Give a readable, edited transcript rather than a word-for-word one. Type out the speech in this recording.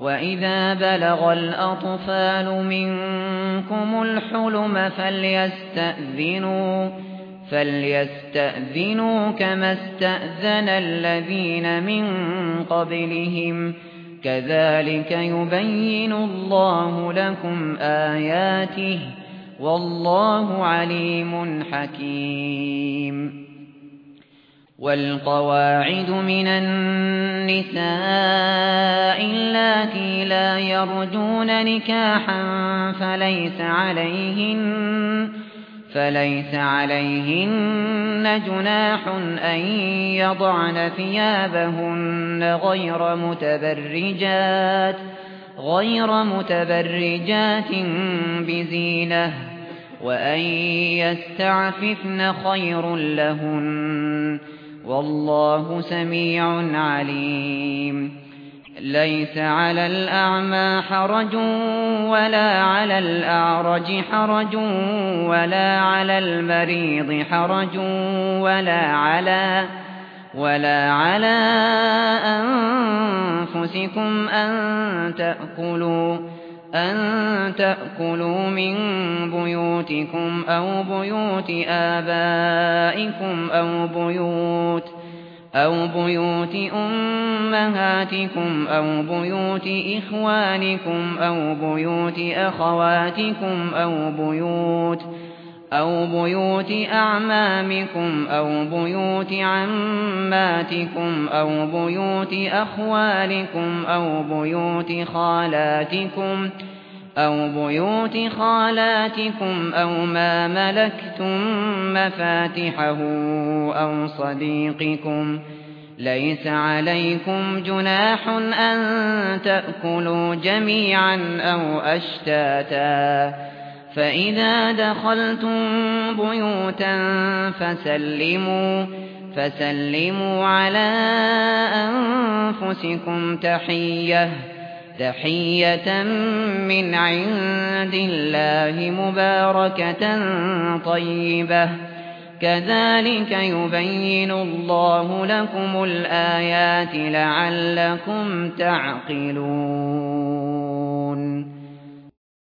وَإِذَا بَلَغَ الْأَطْفَالُ مِنكُمُ الْحُلُمَ فَلْيَسْتَأْذِنُوا كَمَا اسْتَأْذَنَ الَّذِينَ مِن قَبْلِهِمْ كَذَلِكَ يُبَيِّنُ اللَّهُ لَكُمْ آيَاتِهِ وَاللَّهُ عَلِيمٌ حَكِيمٌ وَالْقَوَاعِدُ مِنَ النِّسَاءِ اللَّاتِي لَا يَرْجُونَ نِكَاحًا فَلَيْسَ عَلَيْهِنَّ جُنَاحٌ أَن يَضَعْنَ ثِيَابَهُنَّ غَيْرَ مُتَبَرِّجَاتٍ بِزِينَةٍ وَأَن يَسْتَعْفِفْنَ خَيْرٌ لَّهُنَّ وَاللَّهُ سَمِيعٌ عَلِيمٌ لَيْسَ عَلَى الْأَعْمَى حَرَجٌ وَلَا عَلَى الْأَعْرَجِ حَرَجٌ وَلَا عَلَى المريض حَرَجٌ وَلَا عَلَى أَنفُسِكُمْ أَن تَأْكُلُوا مِن بُيُوتِكُمْ أَوْ بُيُوتِ آبَائِكُمْ أَوْ بُيُوتِ أُمَّهَاتِكُمْ أَوْ بُيُوتِ إِخْوَانِكُمْ أَوْ بُيُوتِ أَخَوَاتِكُمْ أَوْ بُيُوتِ أَعْمَامِكُمْ أَوْ بُيُوتِ عَمَّاتِكُمْ أَوْ بُيُوتِ أَخْوَالِكُمْ أَوْ بُيُوتِ خَالَاتِكُمْ أَوْ مَا مَلَكْتُم مَّفَاتِحَهُ أَوْ صَدِيقِكُمْ لَيْسَ عَلَيْكُمْ جُنَاحٌ أَن تَأْكُلُوا جَمِيعًا أَوْ أَشْتَاتًا فَإِذَا دَخَلْتُم بُيُوتًا فَسَلِّمُوا عَلَىٰ أَنفُسِكُمْ تَحِيَّةً مِّنْ عِندِ اللَّهِ مُبَارَكَةً طَيِّبَةً كَذَلِكَ يُبَيِّنُ اللَّهُ لَكُمُ الْآيَاتِ لَعَلَّكُمْ تَعْقِلُونَ